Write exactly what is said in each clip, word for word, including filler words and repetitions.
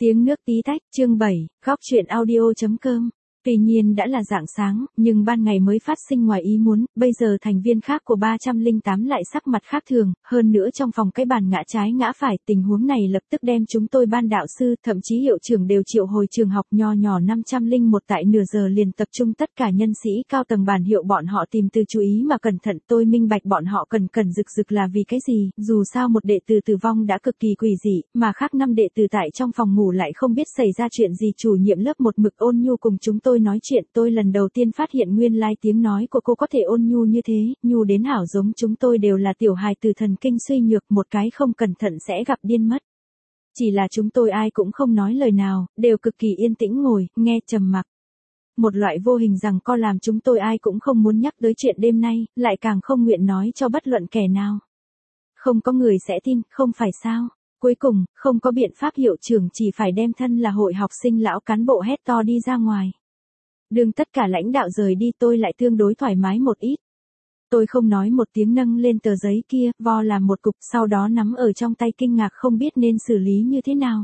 Tiếng nước tí tách, chương bảy, góc chuyện audio.com. Tuy nhiên đã là rạng sáng, nhưng ban ngày mới phát sinh ngoài ý muốn, bây giờ thành viên khác của ba không tám lại sắc mặt khác thường, hơn nữa trong phòng cái bàn ngã trái ngã phải, tình huống này lập tức đem chúng tôi ban đạo sư, thậm chí hiệu trưởng đều triệu hồi trường học nho nhỏ năm không một tại nửa giờ liền tập trung tất cả nhân sĩ cao tầng bản hiệu bọn họ tìm từ chú ý mà cẩn thận, tôi minh bạch bọn họ cần cần rực rực là vì cái gì, dù sao một đệ tử tử vong đã cực kỳ quỷ dị, mà khác năm đệ tử tại trong phòng ngủ lại không biết xảy ra chuyện gì, chủ nhiệm lớp một mực ôn nhu cùng chúng tôi nói chuyện, tôi lần đầu tiên phát hiện nguyên lai tiếng nói của cô có thể ôn nhu như thế, nhu đến hảo giống chúng tôi đều là tiểu hài từ thần kinh suy nhược, một cái không cẩn thận sẽ gặp điên mất. Chỉ là chúng tôi ai cũng không nói lời nào, đều cực kỳ yên tĩnh ngồi, nghe trầm mặc. Một loại vô hình rằng co làm chúng tôi ai cũng không muốn nhắc tới chuyện đêm nay, lại càng không nguyện nói cho bất luận kẻ nào. Không có người sẽ tin, không phải sao? Cuối cùng, không có biện pháp, hiệu trưởng chỉ phải đem thân là hội học sinh lão cán bộ hét to đi ra ngoài. Đường tất cả lãnh đạo rời đi, tôi lại tương đối thoải mái một ít. Tôi không nói một tiếng, nâng lên tờ giấy kia, vo làm một cục, sau đó nắm ở trong tay kinh ngạc không biết nên xử lý như thế nào.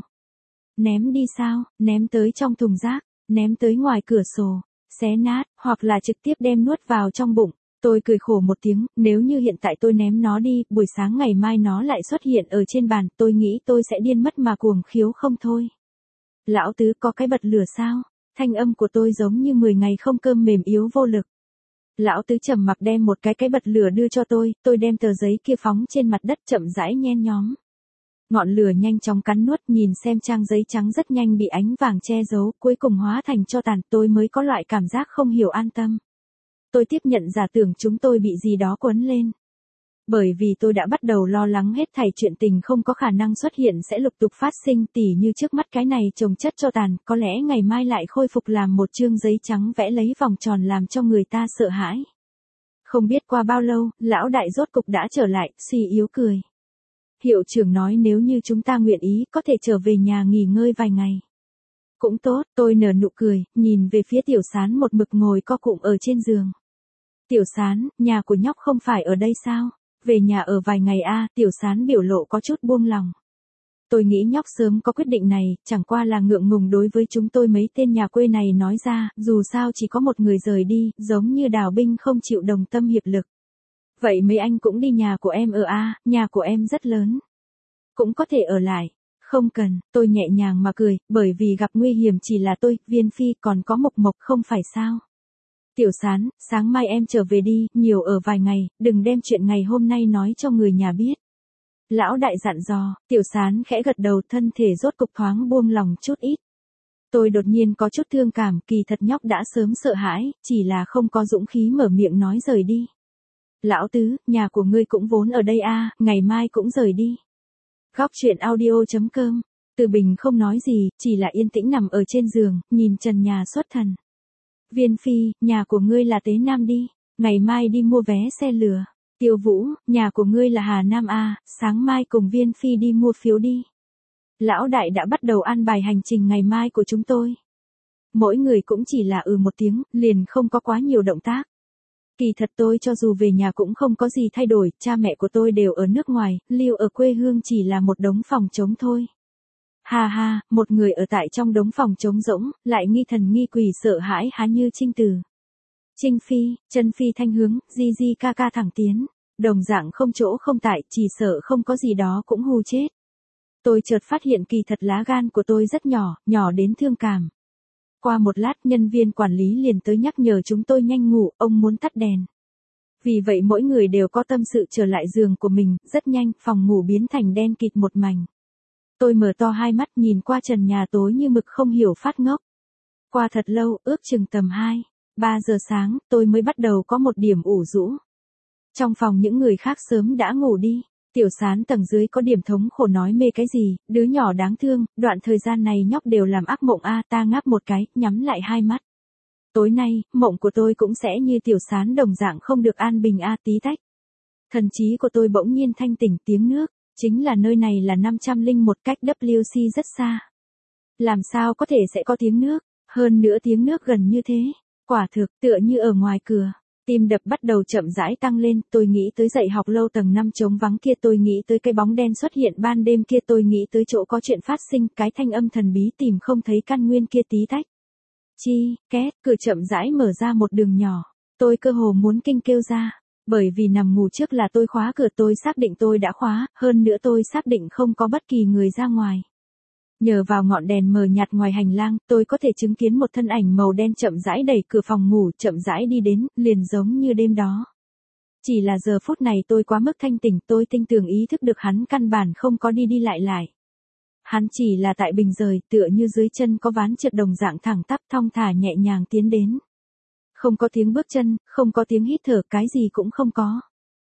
Ném đi sao, ném tới trong thùng rác, ném tới ngoài cửa sổ, xé nát, hoặc là trực tiếp đem nuốt vào trong bụng. Tôi cười khổ một tiếng, nếu như hiện tại tôi ném nó đi, buổi sáng ngày mai nó lại xuất hiện ở trên bàn, tôi nghĩ tôi sẽ điên mất mà cuồng khiếu không thôi. Lão tứ, có cái bật lửa sao? Thanh âm của tôi giống như mười ngày không cơm, mềm yếu vô lực. Lão tứ trầm mặc đem một cái cái bật lửa đưa cho tôi, tôi đem tờ giấy kia phóng trên mặt đất chậm rãi nhen nhóm. Ngọn lửa nhanh chóng cắn nuốt, nhìn xem trang giấy trắng rất nhanh bị ánh vàng che giấu, cuối cùng hóa thành tro tàn, tôi mới có loại cảm giác không hiểu an tâm. Tôi tiếp nhận giả tưởng chúng tôi bị gì đó quấn lên. Bởi vì tôi đã bắt đầu lo lắng hết thảy chuyện tình không có khả năng xuất hiện sẽ lục tục phát sinh, tỉ như trước mắt cái này chồng chất cho tàn, có lẽ ngày mai lại khôi phục làm một chương giấy trắng vẽ lấy vòng tròn làm cho người ta sợ hãi. Không biết qua bao lâu, lão đại rốt cục đã trở lại, suy yếu cười. Hiệu trưởng nói nếu như chúng ta nguyện ý, có thể trở về nhà nghỉ ngơi vài ngày. Cũng tốt, tôi nở nụ cười, nhìn về phía Tiểu Sán một mực ngồi co cụm ở trên giường. Tiểu Sán, nhà của nhóc không phải ở đây sao? Về nhà ở vài ngày a, à, Tiểu Sán biểu lộ có chút buông lòng. Tôi nghĩ nhóc sớm có quyết định này, chẳng qua là ngượng ngùng đối với chúng tôi mấy tên nhà quê này nói ra, dù sao chỉ có một người rời đi, giống như đào binh không chịu đồng tâm hiệp lực. Vậy mấy anh cũng đi nhà của em ở a, à, nhà của em rất lớn. Cũng có thể ở lại. Không cần, tôi nhẹ nhàng mà cười, bởi vì gặp nguy hiểm chỉ là tôi, Viên Phi, còn có Mộc Mộc, không phải sao? Tiểu Sán, sáng mai em trở về đi, nhiều ở vài ngày, đừng đem chuyện ngày hôm nay nói cho người nhà biết. Lão đại dặn dò, Tiểu Sán khẽ gật đầu, thân thể rốt cục thoáng buông lòng chút ít. Tôi đột nhiên có chút thương cảm, kỳ thật nhóc đã sớm sợ hãi, chỉ là không có dũng khí mở miệng nói rời đi. Lão tứ, nhà của ngươi cũng vốn ở đây a, à, ngày mai cũng rời đi. Góc chuyện audio.com. Từ Bình không nói gì, chỉ là yên tĩnh nằm ở trên giường, nhìn trần nhà xuất thần. Viên Phi, nhà của ngươi là Tế Nam đi, ngày mai đi mua vé xe lửa. Tiêu Vũ, nhà của ngươi là Hà Nam a, sáng mai cùng Viên Phi đi mua phiếu đi. Lão đại đã bắt đầu an bài hành trình ngày mai của chúng tôi. Mỗi người cũng chỉ là ừ một tiếng, liền không có quá nhiều động tác. Kỳ thật tôi cho dù về nhà cũng không có gì thay đổi, cha mẹ của tôi đều ở nước ngoài, lưu ở quê hương chỉ là một đống phòng trống thôi. Ha ha, một người ở tại trong đống phòng trống rỗng, lại nghi thần nghi quỷ sợ hãi há như Trinh Từ. Trinh Phi, Chân Phi thanh hướng, Di Di ca ca thẳng tiến, đồng dạng không chỗ không tại, chỉ sợ không có gì đó cũng hù chết. Tôi chợt phát hiện kỳ thật lá gan của tôi rất nhỏ, nhỏ đến thương cảm. Qua một lát nhân viên quản lý liền tới nhắc nhở chúng tôi nhanh ngủ, ông muốn tắt đèn. Vì vậy mỗi người đều có tâm sự trở lại giường của mình, rất nhanh, phòng ngủ biến thành đen kịt một mảnh. Tôi mở to hai mắt nhìn qua trần nhà tối như mực không hiểu phát ngốc. Qua thật lâu, ước chừng tầm hai, ba giờ sáng, tôi mới bắt đầu có một điểm ủ rũ. Trong phòng những người khác sớm đã ngủ đi. Tiểu Sán tầng dưới có điểm thống khổ nói mê cái gì, đứa nhỏ đáng thương, đoạn thời gian này nhóc đều làm ác mộng a, ta ngáp một cái, nhắm lại hai mắt. Tối nay, mộng của tôi cũng sẽ như Tiểu Sán đồng dạng không được an bình a, tí tách. Thần trí của tôi bỗng nhiên thanh tỉnh, tiếng nước, chính là nơi này là năm không một cách W C rất xa. Làm sao có thể sẽ có tiếng nước, hơn nữa tiếng nước gần như thế, quả thực tựa như ở ngoài cửa. Tim đập bắt đầu chậm rãi tăng lên, tôi nghĩ tới dạy học lâu tầng năm trống vắng kia, tôi nghĩ tới cái bóng đen xuất hiện ban đêm kia, tôi nghĩ tới chỗ có chuyện phát sinh, cái thanh âm thần bí tìm không thấy căn nguyên kia tí tách. Chi, két, cửa chậm rãi mở ra một đường nhỏ. Tôi cơ hồ muốn kinh kêu ra. Bởi vì nằm ngủ trước là tôi khóa cửa, tôi xác định tôi đã khóa, hơn nữa tôi xác định không có bất kỳ người ra ngoài. Nhờ vào ngọn đèn mờ nhạt ngoài hành lang, tôi có thể chứng kiến một thân ảnh màu đen chậm rãi đẩy cửa phòng ngủ, chậm rãi đi đến, liền giống như đêm đó. Chỉ là giờ phút này tôi quá mức thanh tỉnh, tôi tinh tường ý thức được hắn căn bản không có đi đi lại lại. Hắn chỉ là tại bình rời, tựa như dưới chân có ván trượt đồng dạng thẳng tắp thong thả nhẹ nhàng tiến đến. Không có tiếng bước chân, không có tiếng hít thở, cái gì cũng không có.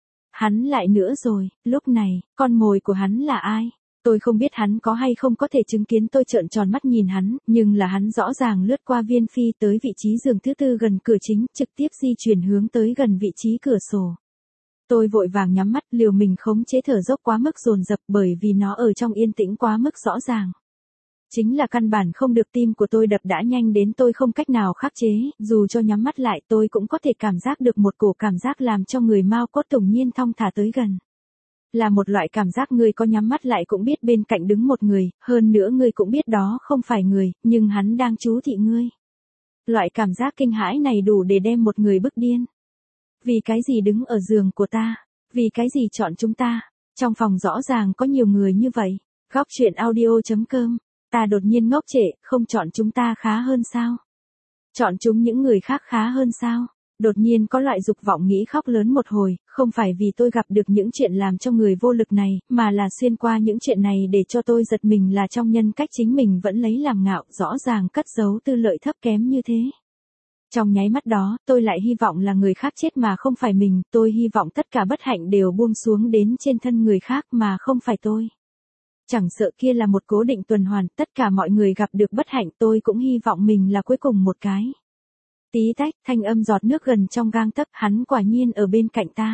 Hắn lại nữa rồi, lúc này, con mồi của hắn là ai? Tôi không biết hắn có hay không có thể chứng kiến, tôi trợn tròn mắt nhìn hắn, nhưng là hắn rõ ràng lướt qua viên phi tới vị trí giường thứ tư gần cửa chính, trực tiếp di chuyển hướng tới gần vị trí cửa sổ. Tôi vội vàng nhắm mắt, liều mình khống chế thở dốc quá mức dồn dập bởi vì nó ở trong yên tĩnh quá mức rõ ràng. Chính là căn bản không được, tim của tôi đập đã nhanh đến tôi không cách nào khắc chế, dù cho nhắm mắt lại tôi cũng có thể cảm giác được một cổ cảm giác làm cho người mao cốt tủng nhiên thong thả tới gần. Là một loại cảm giác người có nhắm mắt lại cũng biết bên cạnh đứng một người, hơn nữa người cũng biết đó không phải người, nhưng hắn đang chú thị ngươi. Loại cảm giác kinh hãi này đủ để đem một người bức điên. Vì cái gì đứng ở giường của ta? Vì cái gì chọn chúng ta? Trong phòng rõ ràng có nhiều người như vậy. Góc truyện audio chấm com. Ta đột nhiên ngốc trệ, không chọn chúng ta khá hơn sao? Chọn chúng những người khác khá hơn sao? Đột nhiên có loại dục vọng nghĩ khóc lớn một hồi, không phải vì tôi gặp được những chuyện làm cho người vô lực này, mà là xuyên qua những chuyện này để cho tôi giật mình là trong nhân cách chính mình vẫn lấy làm ngạo, rõ ràng cất giấu tư lợi thấp kém như thế. Trong nháy mắt đó, tôi lại hy vọng là người khác chết mà không phải mình, tôi hy vọng tất cả bất hạnh đều buông xuống đến trên thân người khác mà không phải tôi. Chẳng sợ kia là một cố định tuần hoàn, tất cả mọi người gặp được bất hạnh, tôi cũng hy vọng mình là cuối cùng một cái. Tí tách, thanh âm giọt nước gần trong gang tấc, hắn quả nhiên ở bên cạnh ta.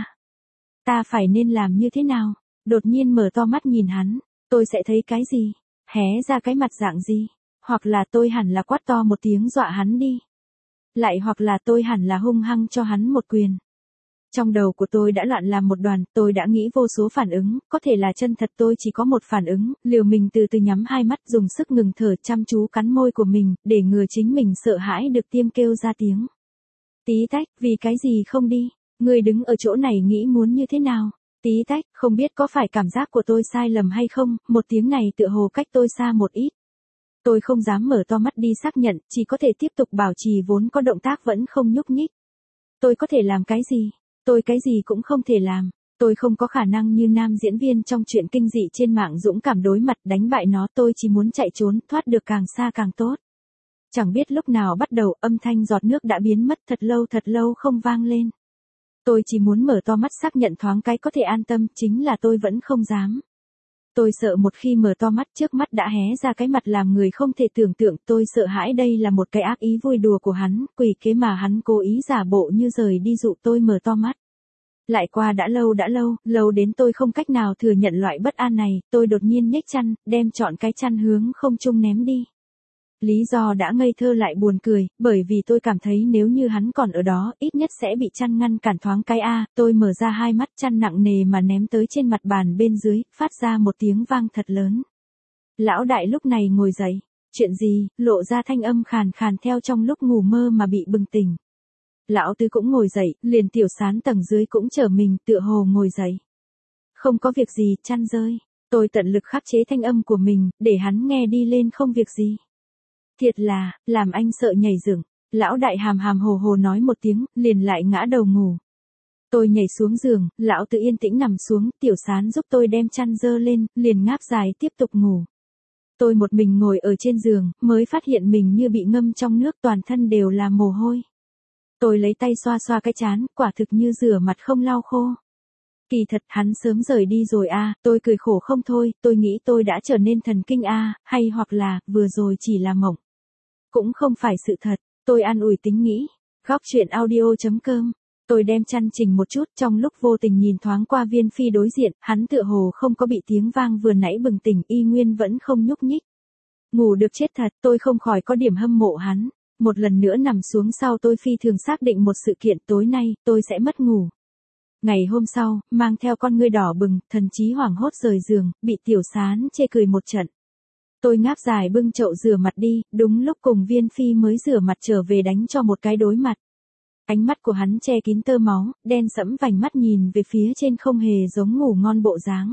Ta phải nên làm như thế nào? Đột nhiên mở to mắt nhìn hắn, tôi sẽ thấy cái gì? Hé ra cái mặt dạng gì? Hoặc là tôi hẳn là quát to một tiếng dọa hắn đi. Lại hoặc là tôi hẳn là hung hăng cho hắn một quyền. Trong đầu của tôi đã loạn làm một đoàn, tôi đã nghĩ vô số phản ứng, có thể là chân thật tôi chỉ có một phản ứng, liều mình từ từ nhắm hai mắt dùng sức ngừng thở chăm chú cắn môi của mình, để ngừa chính mình sợ hãi được tiêm kêu ra tiếng. Tí tách, vì cái gì không đi? Người đứng ở chỗ này nghĩ muốn như thế nào? Tí tách, không biết có phải cảm giác của tôi sai lầm hay không, một tiếng này tựa hồ cách tôi xa một ít. Tôi không dám mở to mắt đi xác nhận, chỉ có thể tiếp tục bảo trì vốn có động tác vẫn không nhúc nhích. Tôi có thể làm cái gì? Tôi cái gì cũng không thể làm. Tôi không có khả năng như nam diễn viên trong truyện kinh dị trên mạng dũng cảm đối mặt đánh bại nó, tôi chỉ muốn chạy trốn, thoát được càng xa càng tốt. Chẳng biết lúc nào bắt đầu, âm thanh giọt nước đã biến mất thật lâu thật lâu không vang lên. Tôi chỉ muốn mở to mắt xác nhận thoáng cái có thể an tâm, chính là tôi vẫn không dám. Tôi sợ một khi mở to mắt trước mắt đã hé ra cái mặt làm người không thể tưởng tượng, tôi sợ hãi đây là một cái ác ý vui đùa của hắn, quỷ kế mà hắn cố ý giả bộ như rời đi dụ tôi mở to mắt. Lại qua đã lâu đã lâu, lâu đến tôi không cách nào thừa nhận loại bất an này, tôi đột nhiên nhếch chăn, đem trọn cái chăn hướng không trung ném đi. Lý do đã ngây thơ lại buồn cười, bởi vì tôi cảm thấy nếu như hắn còn ở đó, ít nhất sẽ bị chăn ngăn cản thoáng cái a. Tôi mở ra hai mắt, chăn nặng nề mà ném tới trên mặt bàn bên dưới, phát ra một tiếng vang thật lớn. Lão đại lúc này ngồi dậy. Chuyện gì? Lộ ra thanh âm khàn khàn theo trong lúc ngủ mơ mà bị bừng tỉnh. Lão tứ cũng ngồi dậy, liền Tiểu Sán tầng dưới cũng trở mình, tựa hồ ngồi dậy. Không có việc gì, chăn rơi. Tôi tận lực khắc chế thanh âm của mình, để hắn nghe đi lên không việc gì. Thiệt là, làm anh sợ nhảy dựng. Lão đại hàm hàm hồ hồ nói một tiếng, liền lại ngã đầu ngủ. Tôi nhảy xuống giường, lão tự yên tĩnh nằm xuống, Tiểu Sán giúp tôi đem chăn dơ lên, liền ngáp dài tiếp tục ngủ. Tôi một mình ngồi ở trên giường, mới phát hiện mình như bị ngâm trong nước, toàn thân đều là mồ hôi. Tôi lấy tay xoa xoa cái trán, quả thực như rửa mặt không lau khô. Kỳ thật hắn sớm rời đi rồi a. À, tôi cười khổ không thôi, tôi nghĩ tôi đã trở nên thần kinh a, à, hay hoặc là, vừa rồi chỉ là mộng. Cũng không phải sự thật, tôi an ủi tính nghĩ. Góc truyện audio chấm com. Tôi đem chăn chỉnh một chút, trong lúc vô tình nhìn thoáng qua Viên Phi đối diện, hắn tựa hồ không có bị tiếng vang vừa nãy bừng tỉnh, y nguyên vẫn không nhúc nhích. Ngủ được chết thật, tôi không khỏi có điểm hâm mộ hắn. Một lần nữa nằm xuống sau tôi phi thường xác định một sự kiện, tối nay, tôi sẽ mất ngủ. Ngày hôm sau, mang theo con ngươi đỏ bừng, thần trí hoảng hốt rời giường, bị Tiểu Sán chê cười một trận. Tôi ngáp dài bưng chậu rửa mặt đi, đúng lúc cùng Viên Phi mới rửa mặt trở về đánh cho một cái đối mặt. Ánh mắt của hắn che kín tơ máu, đen sẫm vành mắt nhìn về phía trên không hề giống ngủ ngon bộ dáng.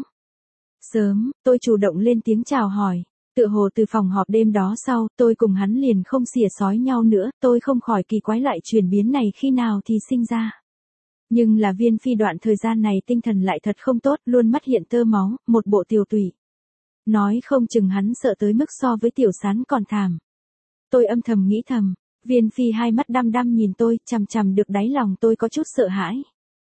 Sớm, tôi chủ động lên tiếng chào hỏi. Tựa hồ từ phòng họp đêm đó sau, tôi cùng hắn liền không xỉa xói nhau nữa, tôi không khỏi kỳ quái loại chuyển biến này khi nào thì sinh ra. Nhưng là Viên Phi đoạn thời gian này tinh thần lại thật không tốt, luôn mắt hiện tơ máu, một bộ tiều tụy. Nói không chừng hắn sợ tới mức so với Tiểu Sán còn thảm. Tôi âm thầm nghĩ thầm, Viên Phi hai mắt đăm đăm nhìn tôi, chằm chằm được đáy lòng tôi có chút sợ hãi.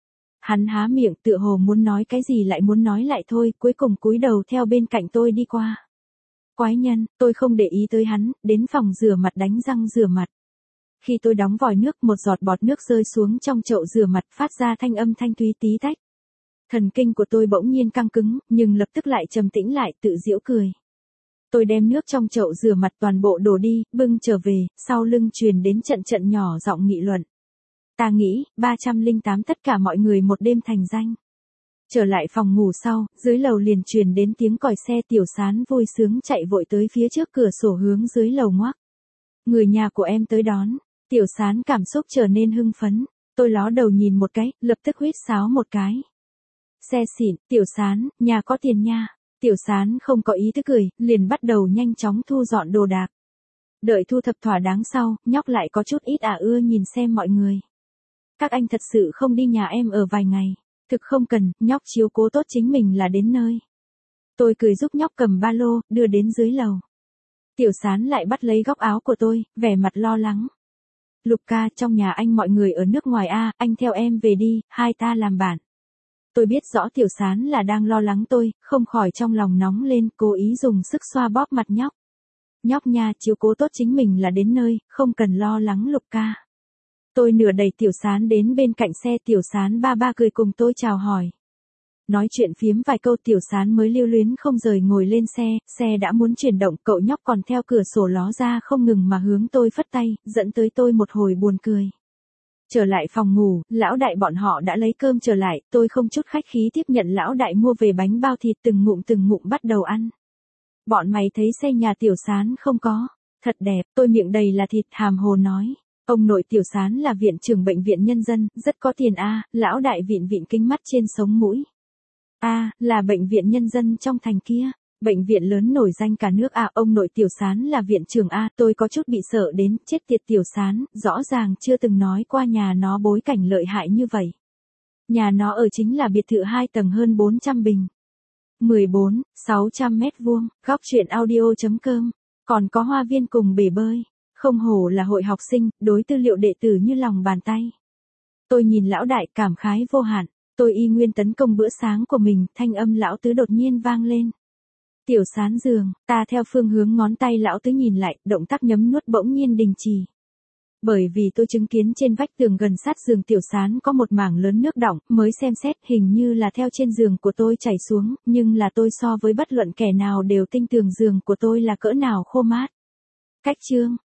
Hắn há miệng tựa hồ muốn nói cái gì lại muốn nói lại thôi, cuối cùng cúi đầu theo bên cạnh tôi đi qua. Quái nhân, tôi không để ý tới hắn, đến phòng rửa mặt đánh răng rửa mặt. Khi tôi đóng vòi nước, một giọt bọt nước rơi xuống trong chậu rửa mặt phát ra thanh âm thanh thúy tí tách. Thần kinh của tôi bỗng nhiên căng cứng, nhưng lập tức lại trầm tĩnh lại, tự giễu cười. Tôi đem nước trong chậu rửa mặt toàn bộ đổ đi, bưng trở về, sau lưng truyền đến trận trận nhỏ giọng nghị luận. Ta nghĩ, ba trăm lẻ tám tất cả mọi người một đêm thành danh. Trở lại phòng ngủ sau, dưới lầu liền truyền đến tiếng còi xe. Tiểu Sán vui sướng chạy vội tới phía trước cửa sổ hướng dưới lầu ngoắc. Người nhà của em tới đón. Tiểu Sán cảm xúc trở nên hưng phấn. Tôi ló đầu nhìn một cái, lập tức huýt sáo một cái. Xe xịn, Tiểu Sán, nhà có tiền nha. Tiểu Sán không có ý thức cười, liền bắt đầu nhanh chóng thu dọn đồ đạc. Đợi thu thập thỏa đáng sau, nhóc lại có chút ít ả ưa nhìn xem mọi người. Các anh thật sự không đi nhà em ở vài ngày. Thực không cần, nhóc chiếu cố tốt chính mình là đến nơi. Tôi cười giúp nhóc cầm ba lô, đưa đến dưới lầu. Tiểu Sán lại bắt lấy góc áo của tôi, vẻ mặt lo lắng. Lục ca, trong nhà anh mọi người ở nước ngoài a, anh theo em về đi, hai ta làm bạn. Tôi biết rõ Tiểu Sán là đang lo lắng tôi, không khỏi trong lòng nóng lên, cố ý dùng sức xoa bóp mặt nhóc. Nhóc nha, chiếu cố tốt chính mình là đến nơi, không cần lo lắng Lục ca. Tôi nửa đẩy Tiểu Sán đến bên cạnh xe. Tiểu Sán ba ba cười cùng tôi chào hỏi. Nói chuyện phiếm vài câu Tiểu Sán mới lưu luyến không rời ngồi lên xe, xe đã muốn chuyển động, cậu nhóc còn theo cửa sổ ló ra không ngừng mà hướng tôi phất tay, dẫn tới tôi một hồi buồn cười. Trở lại phòng ngủ, lão đại bọn họ đã lấy cơm trở lại, tôi không chút khách khí tiếp nhận lão đại mua về bánh bao thịt, từng ngụm từng ngụm bắt đầu ăn. Bọn mày thấy xe nhà Tiểu Sán không có? Thật đẹp, tôi miệng đầy là thịt, hàm hồ nói. Ông nội Tiểu Sán là viện trưởng bệnh viện nhân dân, rất có tiền a. À, lão đại vịn vịn kính mắt trên sống mũi. A, à, là bệnh viện nhân dân trong thành kia, bệnh viện lớn nổi danh cả nước à. Ông nội Tiểu Sán là viện trưởng a. À, tôi có chút bị sợ đến, chết tiệt Tiểu Sán, rõ ràng chưa từng nói qua nhà nó bối cảnh lợi hại như vậy. Nhà nó ở chính là biệt thự hai tầng hơn bốn trăm bình. mười bốn, sáu trăm mét vuông, góc truyện audio chấm com, còn có hoa viên cùng bể bơi. Không hổ là hội học sinh, đối tư liệu đệ tử như lòng bàn tay. Tôi nhìn lão đại cảm khái vô hạn, tôi y nguyên tấn công bữa sáng của mình, thanh âm lão tứ đột nhiên vang lên. Tiểu Sán giường, ta theo phương hướng ngón tay lão tứ nhìn lại, động tác nhấm nuốt bỗng nhiên đình trì. Bởi vì tôi chứng kiến trên vách tường gần sát giường Tiểu Sán có một mảng lớn nước đọng, mới xem xét hình như là theo trên giường của tôi chảy xuống, nhưng là tôi so với bất luận kẻ nào đều tin tưởng giường của tôi là cỡ nào khô mát. Cách chương